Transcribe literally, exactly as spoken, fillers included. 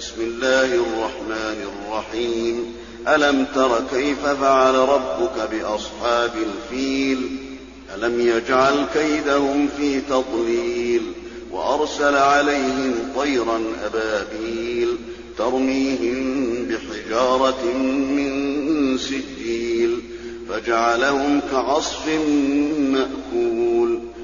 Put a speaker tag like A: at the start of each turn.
A: بسم الله الرحمن الرحيم ألم تر كيف فعل ربك بأصحاب الفيل ألم يجعل كيدهم في تضليل وأرسل عليهم طيرا أبابيل ترميهم بحجارة من سجيل فجعلهم كعصف مأكول